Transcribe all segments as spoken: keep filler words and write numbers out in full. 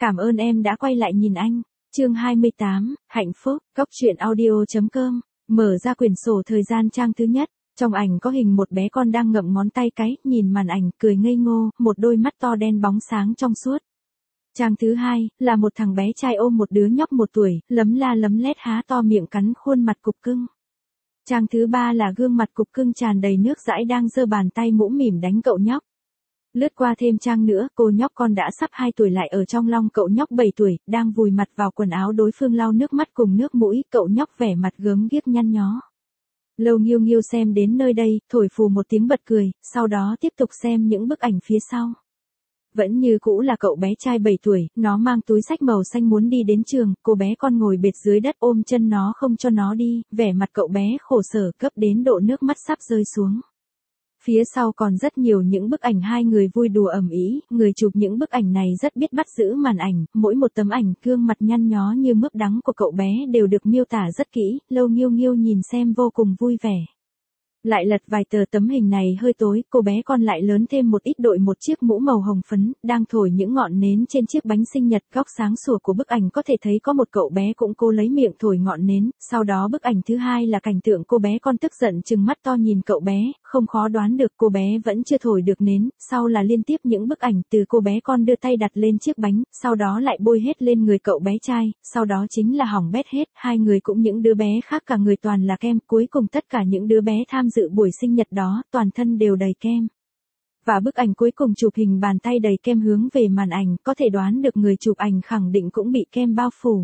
cảm ơn em đã quay lại nhìn anh. Chương hai mươi tám, hạnh phúc, góc truyện audio.com, mở ra quyển sổ thời gian trang thứ nhất. Trong ảnh có hình một bé con đang ngậm ngón tay cái, nhìn màn ảnh, cười ngây ngô, một đôi mắt to đen bóng sáng trong suốt. Trang thứ hai, là một thằng bé trai ôm một đứa nhóc một tuổi, lấm la lấm lét há to miệng cắn khuôn mặt cục cưng. Trang thứ ba là gương mặt cục cưng tràn đầy nước dãi đang giơ bàn tay mũm mỉm đánh cậu nhóc. Lướt qua thêm trang nữa, cô nhóc con đã sắp hai tuổi lại ở trong lòng cậu nhóc bảy tuổi, đang vùi mặt vào quần áo đối phương lau nước mắt cùng nước mũi, cậu nhóc vẻ mặt gớm ghiếc nhăn nhó. Lâu Nghiêu Nghiêu xem đến nơi đây, thổi phù một tiếng bật cười, sau đó tiếp tục xem những bức ảnh phía sau. Vẫn như cũ là cậu bé trai bảy tuổi, nó mang túi xách màu xanh muốn đi đến trường, cô bé con ngồi bệt dưới đất ôm chân nó không cho nó đi, vẻ mặt cậu bé khổ sở gấp đến độ nước mắt sắp rơi xuống. Phía sau còn rất nhiều những bức ảnh hai người vui đùa ầm ĩ, người chụp những bức ảnh này rất biết bắt giữ màn ảnh, mỗi một tấm ảnh gương mặt nhăn nhó như mướp đắng của cậu bé đều được miêu tả rất kỹ, Lâu Nghiêu Nghiêu nhìn xem vô cùng vui vẻ. Lại lật vài tờ tấm hình này hơi tối, cô bé con lại lớn thêm một ít đội một chiếc mũ màu hồng phấn, đang thổi những ngọn nến trên chiếc bánh sinh nhật, góc sáng sủa của bức ảnh có thể thấy có một cậu bé cũng cố lấy miệng thổi ngọn nến, sau đó bức ảnh thứ hai là cảnh tượng cô bé con tức giận trừng mắt to nhìn cậu bé, không khó đoán được cô bé vẫn chưa thổi được nến, sau là liên tiếp những bức ảnh từ cô bé con đưa tay đặt lên chiếc bánh, sau đó lại bôi hết lên người cậu bé trai, sau đó chính là hỏng bét hết, hai người cũng những đứa bé khác cả người toàn là kem, cuối cùng tất cả những đứa bé tham dự buổi sinh nhật đó, toàn thân đều đầy kem. Và bức ảnh cuối cùng chụp hình bàn tay đầy kem hướng về màn ảnh, có thể đoán được người chụp ảnh khẳng định cũng bị kem bao phủ.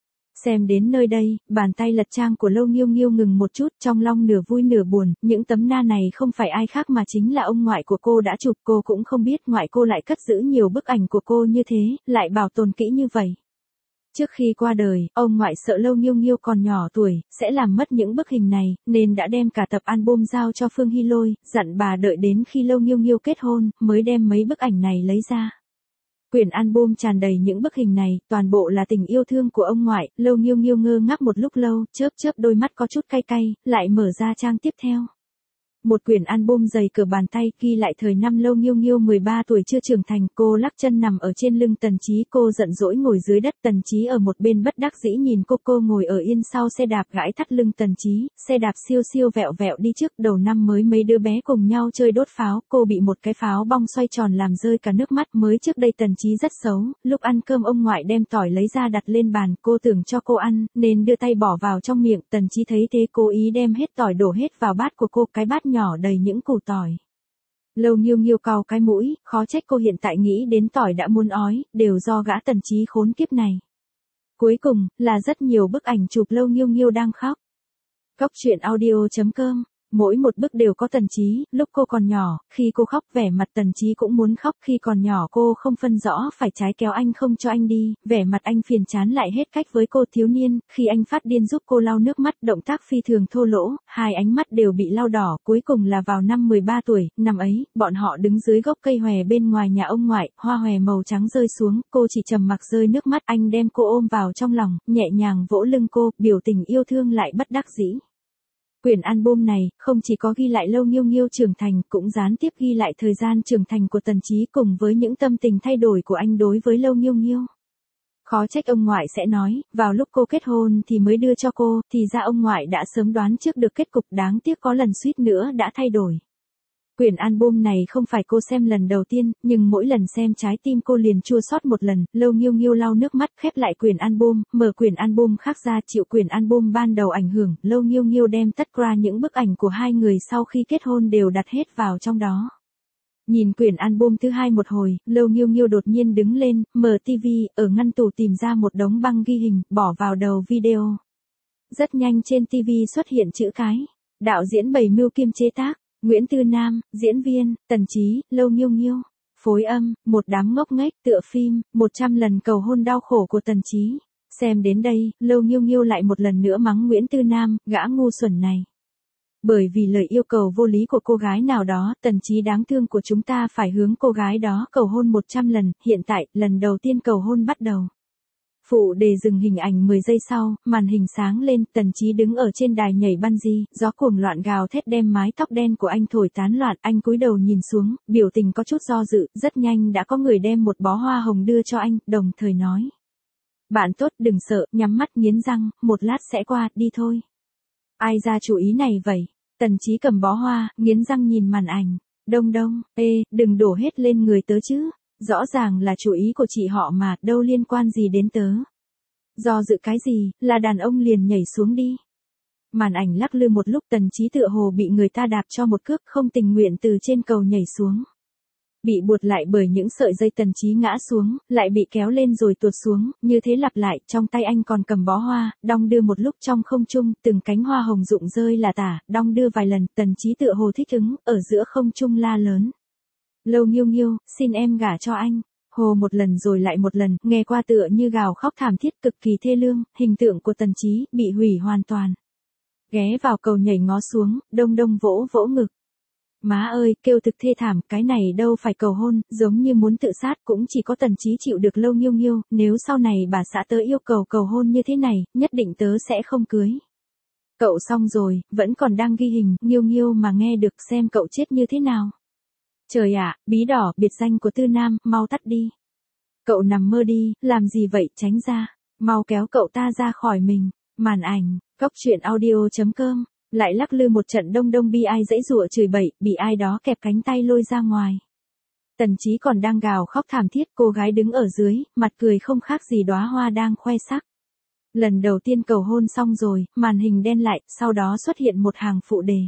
Xem đến nơi đây, bàn tay lật trang của Lâu Nghiêu Nghiêu ngừng một chút, trong lòng nửa vui nửa buồn, những tấm na này không phải ai khác mà chính là ông ngoại của cô đã chụp, cô cũng không biết ngoại cô lại cất giữ nhiều bức ảnh của cô như thế, lại bảo tồn kỹ như vậy. Trước khi qua đời, ông ngoại sợ Lâu Nghiêu Nghiêu còn nhỏ tuổi, sẽ làm mất những bức hình này, nên đã đem cả tập album giao cho Phương Hy Lôi, dặn bà đợi đến khi Lâu Nghiêu Nghiêu kết hôn, mới đem mấy bức ảnh này lấy ra. Quyển album tràn đầy những bức hình này, toàn bộ là tình yêu thương của ông ngoại, Lâu Nghiêu Nghiêu ngơ ngác một lúc lâu, chớp chớp đôi mắt có chút cay cay, lại mở ra trang tiếp theo. Một quyển album dày cỡ bàn tay ghi lại thời năm Lâu Nghiêu Nghiêu mười ba tuổi chưa trưởng thành, cô lắc chân nằm ở trên lưng Tần Chí, cô giận dỗi ngồi dưới đất, Tần Chí ở một bên bất đắc dĩ nhìn cô, cô ngồi ở yên sau xe đạp gãi thắt lưng Tần Chí, xe đạp siêu siêu vẹo vẹo đi trước, đầu năm mới mấy đứa bé cùng nhau chơi đốt pháo, cô bị một cái pháo bong xoay tròn làm rơi cả nước mắt, mới trước đây Tần Chí rất xấu, lúc ăn cơm ông ngoại đem tỏi lấy ra đặt lên bàn, cô tưởng cho cô ăn, nên đưa tay bỏ vào trong miệng, Tần Chí thấy thế cố ý đem hết tỏi đổ hết vào bát của cô, cái bát nhỏ đầy những củ tỏi. Lâu Nghiêu Nghiêu cau cái mũi, khó trách cô hiện tại nghĩ đến tỏi đã muốn ói, đều do gã Tần Chí khốn kiếp này. Cuối cùng, là rất nhiều bức ảnh chụp Lâu Nghiêu Nghiêu đang khóc. Góc truyện audio.com, mỗi một bức đều có Tần Chí, lúc cô còn nhỏ, khi cô khóc vẻ mặt Tần Chí cũng muốn khóc, khi còn nhỏ cô không phân rõ phải trái kéo anh không cho anh đi, vẻ mặt anh phiền chán lại hết cách với cô thiếu niên, khi anh phát điên giúp cô lau nước mắt, động tác phi thường thô lỗ, hai ánh mắt đều bị lau đỏ, cuối cùng là vào năm mười ba tuổi, năm ấy, bọn họ đứng dưới gốc cây hòe bên ngoài nhà ông ngoại, hoa hòe màu trắng rơi xuống, cô chỉ trầm mặc rơi nước mắt, anh đem cô ôm vào trong lòng, nhẹ nhàng vỗ lưng cô, biểu tình yêu thương lại bất đắc dĩ. Quyển album này, không chỉ có ghi lại Lâu Nghiêu Nghiêu trưởng thành, cũng gián tiếp ghi lại thời gian trưởng thành của Tần Chí cùng với những tâm tình thay đổi của anh đối với Lâu Nghiêu Nghiêu. Khó trách ông ngoại sẽ nói, vào lúc cô kết hôn thì mới đưa cho cô, thì ra ông ngoại đã sớm đoán trước được kết cục, đáng tiếc có lần suýt nữa đã thay đổi. Quyển album này không phải cô xem lần đầu tiên, nhưng mỗi lần xem trái tim cô liền chua xót một lần, Lâu Nghiêu Nghiêu lau nước mắt, khép lại quyển album, mở quyển album khác ra, chịu quyển album ban đầu ảnh hưởng, Lâu Nghiêu Nghiêu đem tất cả những bức ảnh của hai người sau khi kết hôn đều đặt hết vào trong đó. Nhìn quyển album thứ hai một hồi, Lâu Nghiêu Nghiêu đột nhiên đứng lên, mở tivi, ở ngăn tủ tìm ra một đống băng ghi hình, bỏ vào đầu video. Rất nhanh trên tivi xuất hiện chữ cái, đạo diễn Bảy Mưu kiêm chế tác. Nguyễn Tư Nam, diễn viên, Tần Chí, Lâu Nghiêu Nghiêu. Phối âm, một đám ngốc nghếch, tựa phim, một trăm lần cầu hôn đau khổ của Tần Chí. Xem đến đây, Lâu Nghiêu Nghiêu lại một lần nữa mắng Nguyễn Tư Nam, gã ngu xuẩn này. Bởi vì lời yêu cầu vô lý của cô gái nào đó, Tần Chí đáng thương của chúng ta phải hướng cô gái đó cầu hôn một trăm lần, hiện tại, lần đầu tiên cầu hôn bắt đầu. Phụ đề dừng hình ảnh mười giây sau, màn hình sáng lên, Tần Chí đứng ở trên đài nhảy bungee, gió cuồng loạn gào thét đem mái tóc đen của anh thổi tán loạn, anh cúi đầu nhìn xuống, biểu tình có chút do dự, rất nhanh đã có người đem một bó hoa hồng đưa cho anh, đồng thời nói. Bạn tốt đừng sợ, nhắm mắt nghiến răng, một lát sẽ qua, đi thôi. Ai ra chủ ý này vậy? Tần Chí cầm bó hoa, nghiến răng nhìn màn ảnh. Đông đông, ê, đừng đổ hết lên người tớ chứ. Rõ ràng là chủ ý của chị họ mà, đâu liên quan gì đến tớ. Do dự cái gì, là đàn ông liền nhảy xuống đi. Màn ảnh lắc lư một lúc, Tần Chí tựa hồ bị người ta đạp cho một cước, không tình nguyện từ trên cầu nhảy xuống. Bị buộc lại bởi những sợi dây, Tần Chí ngã xuống, lại bị kéo lên rồi tuột xuống, như thế lặp lại, trong tay anh còn cầm bó hoa, đong đưa một lúc trong không trung, từng cánh hoa hồng rụng rơi là tả, đong đưa vài lần, Tần Chí tựa hồ thích ứng, ở giữa không trung la lớn. Lâu Nghiêu Nghiêu, xin em gả cho anh. Hồ một lần rồi lại một lần, nghe qua tựa như gào khóc thảm thiết cực kỳ thê lương, hình tượng của Tần Chí bị hủy hoàn toàn. Ghé vào cầu nhảy ngó xuống, đông đông vỗ vỗ ngực. Má ơi, kêu thực thê thảm, cái này đâu phải cầu hôn, giống như muốn tự sát, cũng chỉ có Tần Chí chịu được Lâu Nghiêu Nghiêu, nếu sau này bà xã tớ yêu cầu cầu hôn như thế này, nhất định tớ sẽ không cưới. Cậu xong rồi, vẫn còn đang ghi hình, Nghiêu Nghiêu mà nghe được xem cậu chết như thế nào. Trời ạ, bí đỏ, biệt danh của Tư Nam, mau tắt đi. Cậu nằm mơ đi, làm gì vậy, tránh ra, mau kéo cậu ta ra khỏi mình. Màn ảnh, góc truyện audio chấm com, lại lắc lư một trận, đông đông bi ai dãy dụa chửi bậy, bị ai đó kẹp cánh tay lôi ra ngoài. Tần Chí còn đang gào khóc thảm thiết, cô gái đứng ở dưới, mặt cười không khác gì đóa hoa đang khoe sắc. Lần đầu tiên cầu hôn xong rồi, màn hình đen lại, sau đó xuất hiện một hàng phụ đề.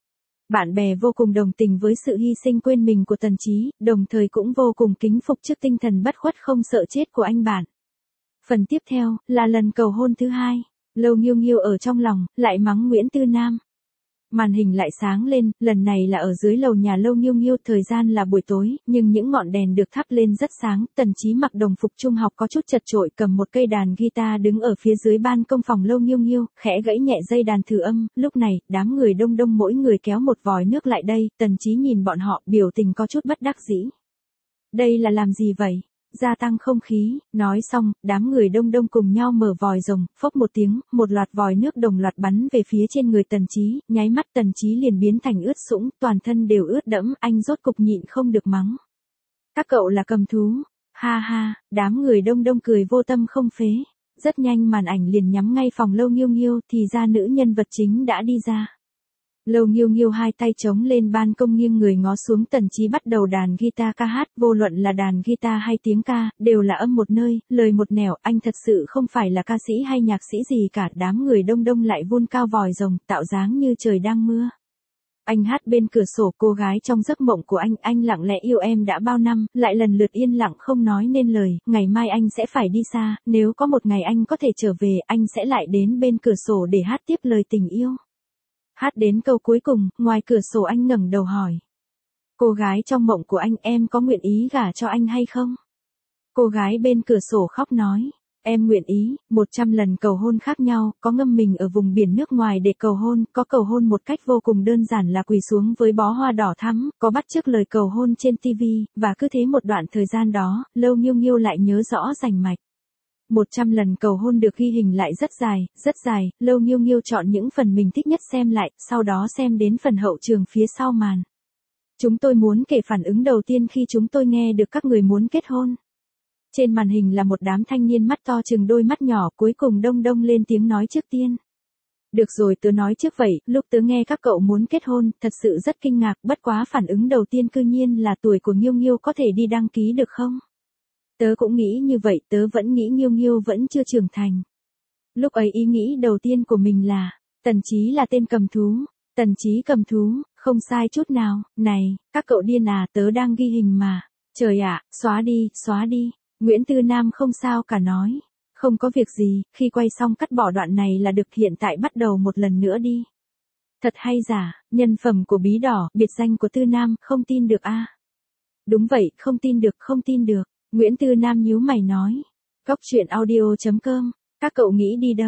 Bạn bè vô cùng đồng tình với sự hy sinh quên mình của Tần Chí, đồng thời cũng vô cùng kính phục trước tinh thần bất khuất không sợ chết của anh bạn. Phần tiếp theo, là lần cầu hôn thứ hai. Lâu Nghiêu Nghiêu ở trong lòng, lại mắng Nguyễn Tư Nam. Màn hình lại sáng lên, lần này là ở dưới lầu nhà Lâu Nghiêu Nghiêu, thời gian là buổi tối, nhưng những ngọn đèn được thắp lên rất sáng, Tần Chí mặc đồng phục trung học có chút chật chội, cầm một cây đàn guitar đứng ở phía dưới ban công phòng Lâu Nghiêu Nghiêu, khẽ gãy nhẹ dây đàn thử âm, lúc này, đám người đông đông mỗi người kéo một vòi nước lại đây, Tần Chí nhìn bọn họ, biểu tình có chút bất đắc dĩ. Đây là làm gì vậy? Gia tăng không khí, nói xong, đám người đông đông cùng nhau mở vòi rồng, phốc một tiếng, một loạt vòi nước đồng loạt bắn về phía trên người Tần Chí, nháy mắt Tần Chí liền biến thành ướt sũng, toàn thân đều ướt đẫm, anh rốt cục nhịn không được mắng. Các cậu là cầm thú, ha ha, đám người đông đông cười vô tâm không phế. Rất nhanh màn ảnh liền nhắm ngay phòng Lâu Nghiêu Nghiêu, thì ra nữ nhân vật chính đã đi ra. Lâu Nghiêu Nghiêu hai tay chống lên ban công nghiêng người ngó xuống, Tần Chí bắt đầu đàn guitar ca hát, vô luận là đàn guitar hay tiếng ca, đều là âm một nơi, lời một nẻo, anh thật sự không phải là ca sĩ hay nhạc sĩ gì cả, đám người đông đông lại vun cao vòi rồng, tạo dáng như trời đang mưa. Anh hát bên cửa sổ, cô gái trong giấc mộng của anh, anh lặng lẽ yêu em đã bao năm, lại lần lượt yên lặng không nói nên lời, ngày mai anh sẽ phải đi xa, nếu có một ngày anh có thể trở về, anh sẽ lại đến bên cửa sổ để hát tiếp lời tình yêu. Hát đến câu cuối cùng, ngoài cửa sổ anh ngẩng đầu hỏi. Cô gái trong mộng của anh, em có nguyện ý gả cho anh hay không? Cô gái bên cửa sổ khóc nói. Em nguyện ý, một trăm lần cầu hôn khác nhau, có ngâm mình ở vùng biển nước ngoài để cầu hôn, có cầu hôn một cách vô cùng đơn giản là quỳ xuống với bó hoa đỏ thắm, có bắt chước lời cầu hôn trên ti vi, và cứ thế một đoạn thời gian đó, Lâu Nghiêu Nghiêu lại nhớ rõ rành mạch. Một trăm lần cầu hôn được ghi hình lại rất dài, rất dài, Lâu Nghiêu Nghiêu chọn những phần mình thích nhất xem lại, sau đó xem đến phần hậu trường phía sau màn. Chúng tôi muốn kể phản ứng đầu tiên khi chúng tôi nghe được các người muốn kết hôn. Trên màn hình là một đám thanh niên mắt to chừng đôi mắt nhỏ, cuối cùng đông đông lên tiếng nói trước tiên. Được rồi, tớ nói trước vậy, lúc tớ nghe các cậu muốn kết hôn, thật sự rất kinh ngạc, bất quá phản ứng đầu tiên cư nhiên là tuổi của Nghiêu Nghiêu có thể đi đăng ký được không? Tớ cũng nghĩ như vậy, tớ vẫn nghĩ Nghiêu Nghiêu vẫn chưa trưởng thành. Lúc ấy ý nghĩ đầu tiên của mình là, Tần Chí là tên cầm thú, Tần Chí cầm thú, không sai chút nào, này, các cậu điên à, tớ đang ghi hình mà, trời ạ, xóa đi, xóa đi, Nguyễn Tư Nam không sao cả nói, không có việc gì, khi quay xong cắt bỏ đoạn này là được, hiện tại bắt đầu một lần nữa đi. Thật hay giả, nhân phẩm của bí đỏ, biệt danh của Tư Nam, không tin được a. À? Đúng vậy, không tin được, không tin được. Nguyễn Tư Nam nhíu mày nói. Góc truyện audio chấm com, các cậu nghĩ đi đâu?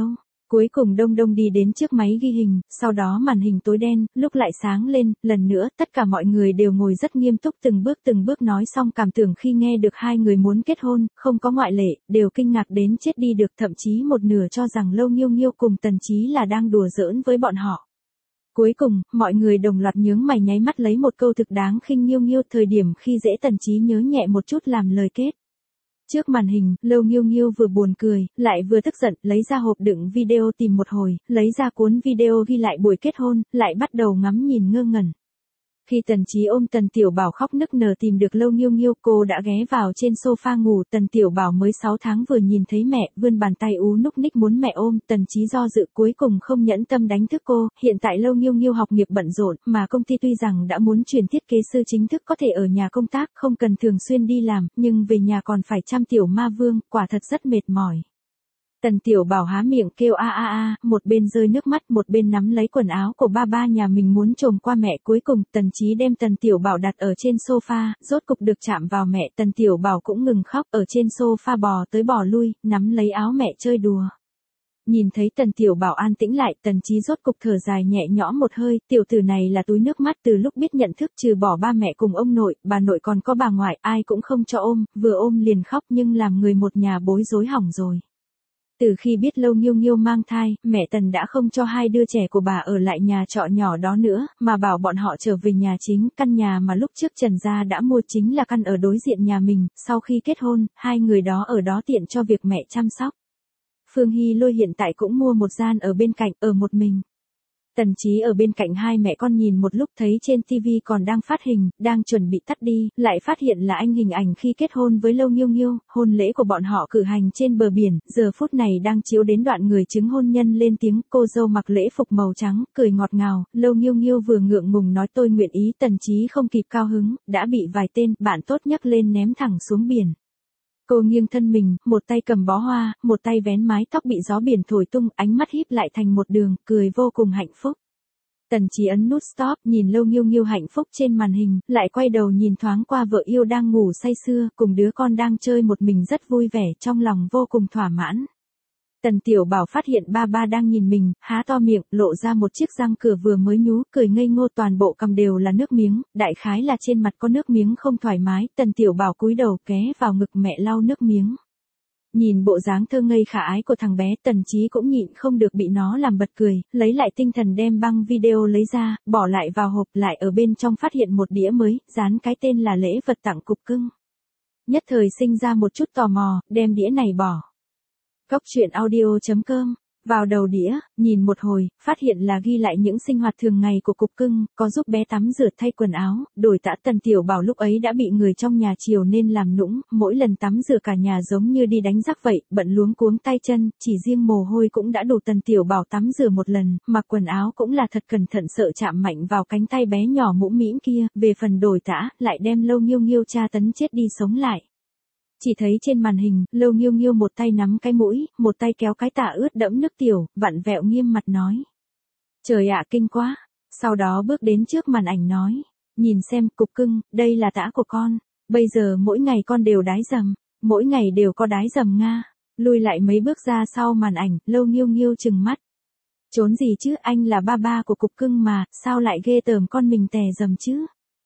Cuối cùng Đông Đông đi đến trước máy ghi hình, sau đó màn hình tối đen, lúc lại sáng lên, lần nữa, tất cả mọi người đều ngồi rất nghiêm túc từng bước từng bước nói xong cảm tưởng khi nghe được hai người muốn kết hôn, không có ngoại lệ, đều kinh ngạc đến chết đi được, thậm chí một nửa cho rằng Lâu Nghiêu Nghiêu cùng Tần Chí là đang đùa giỡn với bọn họ. Cuối cùng, mọi người đồng loạt nhướng mày nháy mắt lấy một câu thực đáng khinh Nghiêu Nghiêu, thời điểm khi dễ Tần Chí nhớ nhẹ một chút làm lời kết. Trước màn hình, Lâu Nghiêu Nghiêu vừa buồn cười, lại vừa tức giận, lấy ra hộp đựng video tìm một hồi, lấy ra cuốn video ghi lại buổi kết hôn, lại bắt đầu ngắm nhìn ngơ ngẩn. Khi Tần Chí ôm Tần Tiểu Bảo khóc nức nở tìm được Lâu Nghiêu Nghiêu, cô đã ghé vào trên sofa ngủ. Tần Tiểu Bảo mới sáu tháng vừa nhìn thấy mẹ, vươn bàn tay ú núc ních muốn mẹ ôm. Tần Chí do dự cuối cùng không nhẫn tâm đánh thức cô. Hiện tại Lâu Nghiêu Nghiêu học nghiệp bận rộn, mà công ty tuy rằng đã muốn chuyển thiết kế sư chính thức có thể ở nhà công tác, không cần thường xuyên đi làm, nhưng về nhà còn phải chăm Tiểu Ma Vương, quả thật rất mệt mỏi. Tần Tiểu Bảo há miệng kêu a a a, một bên rơi nước mắt, một bên nắm lấy quần áo của ba ba nhà mình muốn trồm qua mẹ. Cuối cùng, Tần Chí đem Tần Tiểu Bảo đặt ở trên sofa, rốt cục được chạm vào mẹ. Tần Tiểu Bảo cũng ngừng khóc, ở trên sofa bò tới bò lui, nắm lấy áo mẹ chơi đùa. Nhìn thấy Tần Tiểu Bảo an tĩnh lại, Tần Chí rốt cục thở dài nhẹ nhõm một hơi, tiểu tử này là túi nước mắt, từ lúc biết nhận thức trừ bỏ ba mẹ cùng ông nội, bà nội còn có bà ngoại, ai cũng không cho ôm, vừa ôm liền khóc nhưng làm người một nhà bối rối hỏng rồi. Từ khi biết Lâu Nghiêu Nghiêu mang thai, mẹ Tần đã không cho hai đứa trẻ của bà ở lại nhà trọ nhỏ đó nữa, mà bảo bọn họ trở về nhà chính, căn nhà mà lúc trước Trần gia đã mua chính là căn ở đối diện nhà mình, sau khi kết hôn, hai người đó ở đó tiện cho việc mẹ chăm sóc. Phương Hy Lôi hiện tại cũng mua một gian ở bên cạnh, ở một mình. Tần Chí ở bên cạnh hai mẹ con nhìn một lúc thấy trên tivi còn đang phát hình, đang chuẩn bị tắt đi, lại phát hiện là anh hình ảnh khi kết hôn với Lâu Nghiêu Nghiêu, hôn lễ của bọn họ cử hành trên bờ biển, giờ phút này đang chiếu đến đoạn người chứng hôn nhân lên tiếng, cô dâu mặc lễ phục màu trắng, cười ngọt ngào, Lâu Nghiêu Nghiêu vừa ngượng ngùng nói tôi nguyện ý, Tần Chí không kịp cao hứng, đã bị vài tên bạn tốt nhấc lên ném thẳng xuống biển. Cô nghiêng thân mình, một tay cầm bó hoa, một tay vén mái tóc bị gió biển thổi tung, ánh mắt híp lại thành một đường, cười vô cùng hạnh phúc. Tần Chí ấn nút stop, nhìn Lâu Nghiêu Nghiêu hạnh phúc trên màn hình, lại quay đầu nhìn thoáng qua vợ yêu đang ngủ say sưa, cùng đứa con đang chơi một mình rất vui vẻ, trong lòng vô cùng thỏa mãn. Tần Tiểu Bảo phát hiện ba ba đang nhìn mình, há to miệng, lộ ra một chiếc răng cửa vừa mới nhú, cười ngây ngô, toàn bộ cằm đều là nước miếng, đại khái là trên mặt có nước miếng không thoải mái. Tần Tiểu Bảo cúi đầu ghé vào ngực mẹ lau nước miếng. Nhìn bộ dáng thơ ngây khả ái của thằng bé, Tần Chí cũng nhịn không được bị nó làm bật cười, lấy lại tinh thần đem băng video lấy ra, bỏ lại vào hộp, lại ở bên trong phát hiện một đĩa mới, dán cái tên là lễ vật tặng cục cưng. Nhất thời sinh ra một chút tò mò, đem đĩa này bỏ. Cóc truyện audio chấm com, vào đầu đĩa, nhìn một hồi, phát hiện là ghi lại những sinh hoạt thường ngày của cục cưng, có giúp bé tắm rửa thay quần áo, đổi tã. Tần Tiểu Bảo lúc ấy đã bị người trong nhà chiều nên làm nũng, mỗi lần tắm rửa cả nhà giống như đi đánh giặc vậy, bận luống cuống tay chân, chỉ riêng mồ hôi cũng đã đủ Tần Tiểu Bảo tắm rửa một lần, mặc quần áo cũng là thật cẩn thận sợ chạm mạnh vào cánh tay bé nhỏ mũm mĩm kia, về phần đổi tã, lại đem Lâu Nghiêu Nghiêu tra tấn chết đi sống lại. Chỉ thấy trên màn hình, Lâu Nghiêu Nghiêu một tay nắm cái mũi, một tay kéo cái tã ướt đẫm nước tiểu, vặn vẹo nghiêm mặt nói. Trời ạ kinh quá. Sau đó bước đến trước màn ảnh nói. Nhìn xem, cục cưng, đây là tã của con. Bây giờ mỗi ngày con đều đái dầm. Mỗi ngày đều có đái dầm Nga. Lui lại mấy bước ra sau màn ảnh, Lâu Nghiêu Nghiêu trừng mắt. Trốn gì chứ, anh là ba ba của cục cưng mà, sao lại ghê tởm con mình tè dầm chứ?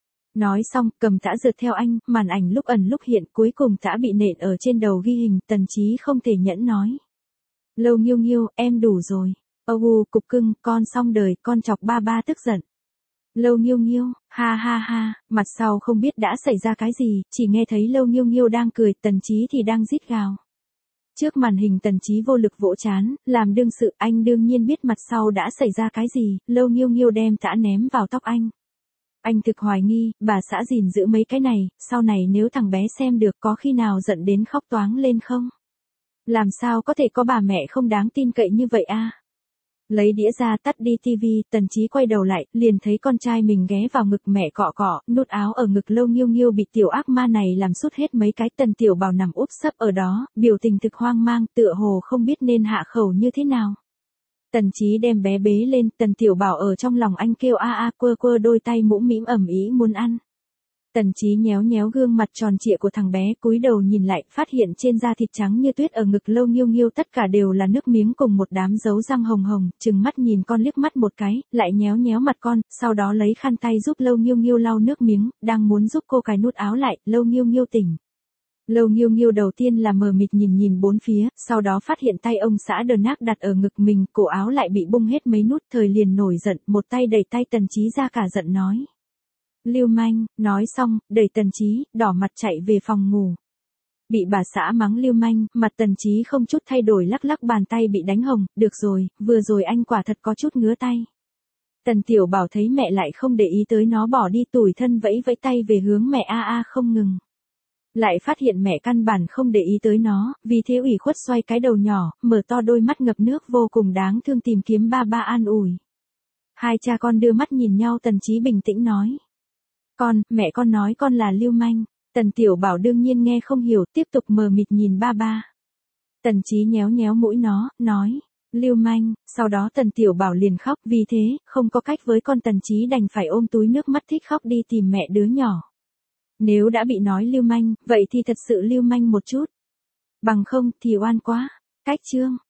Nói xong, cầm tã rượt theo anh, màn ảnh lúc ẩn lúc hiện, cuối cùng tã bị nện ở trên đầu ghi hình. Tần Chí không thể nhẫn nói. Lâu Nghiêu Nghiêu, em đủ rồi. Âu cục cưng, con xong đời, con chọc ba ba tức giận. Lâu Nghiêu Nghiêu, ha ha ha, mặt sau không biết đã xảy ra cái gì, chỉ nghe thấy Lâu Nghiêu Nghiêu đang cười, Tần Chí thì đang rít gào. Trước màn hình Tần Chí vô lực vỗ chán, làm đương sự, anh đương nhiên biết mặt sau đã xảy ra cái gì. Lâu Nghiêu Nghiêu đem tã ném vào tóc anh. Anh thực hoài nghi, bà xã gìn giữ mấy cái này, sau này nếu thằng bé xem được có khi nào giận đến khóc toáng lên không? Làm sao có thể có bà mẹ không đáng tin cậy như vậy a? Lấy đĩa ra tắt đi tivi, Tần Chí quay đầu lại, liền thấy con trai mình ghé vào ngực mẹ cọ cọ, nút áo ở ngực Lâu Nghiêu Nghiêu bị tiểu ác ma này làm sút hết mấy cái. Tần Tiểu Bảo nằm úp sấp ở đó, biểu tình thực hoang mang, tựa hồ không biết nên hạ khẩu như thế nào. Tần Chí đem bé bế lên, Tần Tiểu Bảo ở trong lòng anh kêu a a, quơ quơ đôi tay mũm mĩm ẩm ý muốn ăn. Tần Chí nhéo nhéo gương mặt tròn trịa của thằng bé, cúi đầu nhìn lại, phát hiện trên da thịt trắng như tuyết ở ngực Lâu Nghiêu Nghiêu tất cả đều là nước miếng cùng một đám dấu răng hồng hồng, trừng mắt nhìn con liếc mắt một cái, lại nhéo nhéo mặt con, sau đó lấy khăn tay giúp Lâu Nghiêu Nghiêu lau nước miếng, đang muốn giúp cô cài nút áo lại, Lâu Nghiêu Nghiêu tỉnh. Lâu Nghiêu Nghiêu đầu tiên là mờ mịt nhìn nhìn bốn phía, sau đó phát hiện tay ông xã Đờ Nác đặt ở ngực mình, cổ áo lại bị bung hết mấy nút, thời liền nổi giận, một tay đẩy tay Tần Chí ra cả giận nói. Lưu manh, nói xong, đẩy Tần Chí, đỏ mặt chạy về phòng ngủ. Bị bà xã mắng lưu manh, mặt Tần Chí không chút thay đổi lắc lắc bàn tay bị đánh hồng, được rồi, vừa rồi anh quả thật có chút ngứa tay. Tần Tiểu Bảo thấy mẹ lại không để ý tới nó bỏ đi, tủi thân vẫy vẫy tay về hướng mẹ a a không ngừng. Lại phát hiện mẹ căn bản không để ý tới nó, vì thế ủy khuất xoay cái đầu nhỏ, mở to đôi mắt ngập nước vô cùng đáng thương tìm kiếm ba ba an ủi. Hai cha con đưa mắt nhìn nhau, Tần Chí bình tĩnh nói. Con, mẹ con nói con là lưu manh. Tần Tiểu Bảo đương nhiên nghe không hiểu, tiếp tục mờ mịt nhìn ba ba. Tần Chí nhéo nhéo mũi nó, nói. Lưu manh, sau đó Tần Tiểu Bảo liền khóc, vì thế, không có cách với con Tần Chí đành phải ôm túi nước mắt thích khóc đi tìm mẹ đứa nhỏ. Nếu đã bị nói lưu manh, vậy thì thật sự lưu manh một chút. Bằng không thì oan quá. Cách chương.